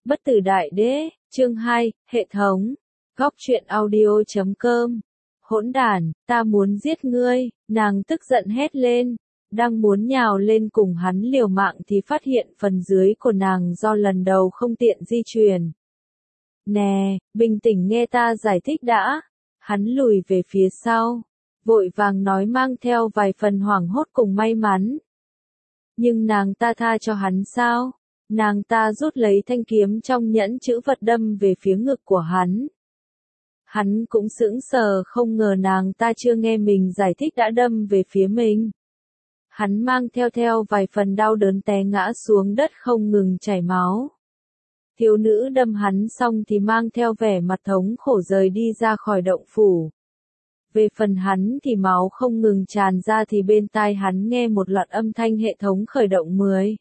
Bất tử đại đế, chương 2, hệ thống. Góc truyện audio.com. Hỗn đản, ta muốn giết ngươi, nàng tức giận hét lên. Đang muốn nhào lên cùng hắn liều mạng thì phát hiện phần dưới của nàng do lần đầu không tiện di chuyển. Nè, bình tĩnh nghe ta giải thích đã. Hắn lùi về phía sau, vội vàng nói mang theo vài phần hoảng hốt cùng may mắn. Nhưng nàng ta tha cho hắn sao? Nàng ta rút lấy thanh kiếm trong nhẫn chữ vật đâm về phía ngực của hắn. Hắn cũng sững sờ không ngờ nàng ta chưa nghe mình giải thích đã đâm về phía mình. Hắn mang theo vài phần đau đớn té ngã xuống đất không ngừng chảy máu. Thiếu nữ đâm hắn xong thì mang theo vẻ mặt thống khổ rời đi ra khỏi động phủ. Về phần hắn thì máu không ngừng tràn ra thì bên tai hắn nghe một loạt âm thanh hệ thống khởi động 10,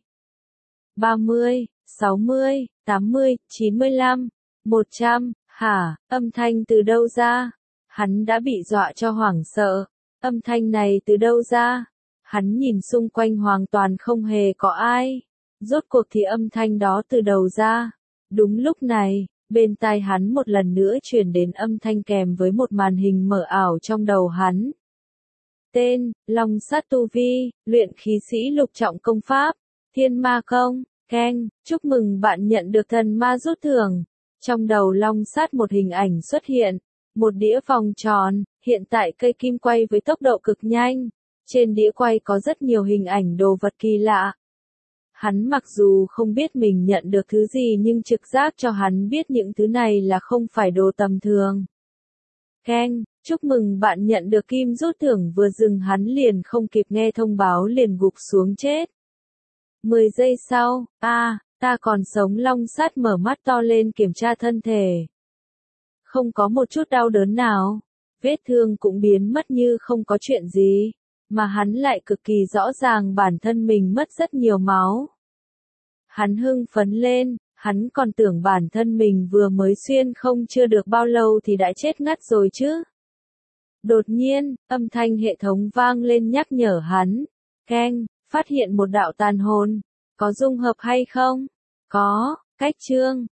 30, 60, 80, 95, 100, hả, âm thanh từ đâu ra? Hắn đã bị dọa cho hoảng sợ. Âm thanh này từ đâu ra? Hắn nhìn xung quanh hoàn toàn không hề có ai. Rốt cuộc thì âm thanh đó từ đâu ra? Đúng lúc này, bên tai hắn một lần nữa truyền đến âm thanh kèm với một màn hình mở ảo trong đầu hắn. Tên, Long Sát Tu Vi, luyện khí sĩ lục trọng công pháp, Thiên Ma Công, keng, chúc mừng bạn nhận được thần ma rút thưởng. Trong đầu Long Sát một hình ảnh xuất hiện, một đĩa vòng tròn, hiện tại cây kim quay với tốc độ cực nhanh. Trên đĩa quay có rất nhiều hình ảnh đồ vật kỳ lạ. Hắn mặc dù không biết mình nhận được thứ gì nhưng trực giác cho hắn biết những thứ này là không phải đồ tầm thường. Keng, chúc mừng bạn nhận được kim rút thưởng. Vừa dừng hắn liền không kịp nghe thông báo liền gục xuống chết. 10 giây sau, ta còn sống. Long Sát mở mắt to lên kiểm tra thân thể. Không có một chút đau đớn nào. Vết thương cũng biến mất như không có chuyện gì. Mà hắn lại cực kỳ rõ ràng bản thân mình mất rất nhiều máu. Hắn hưng phấn lên, hắn còn tưởng bản thân mình vừa mới xuyên không chưa được bao lâu thì đã chết ngắt rồi chứ. Đột nhiên, âm thanh hệ thống vang lên nhắc nhở hắn. Keng, phát hiện một đạo tàn hồn. Có dung hợp hay không? Có, cách chương.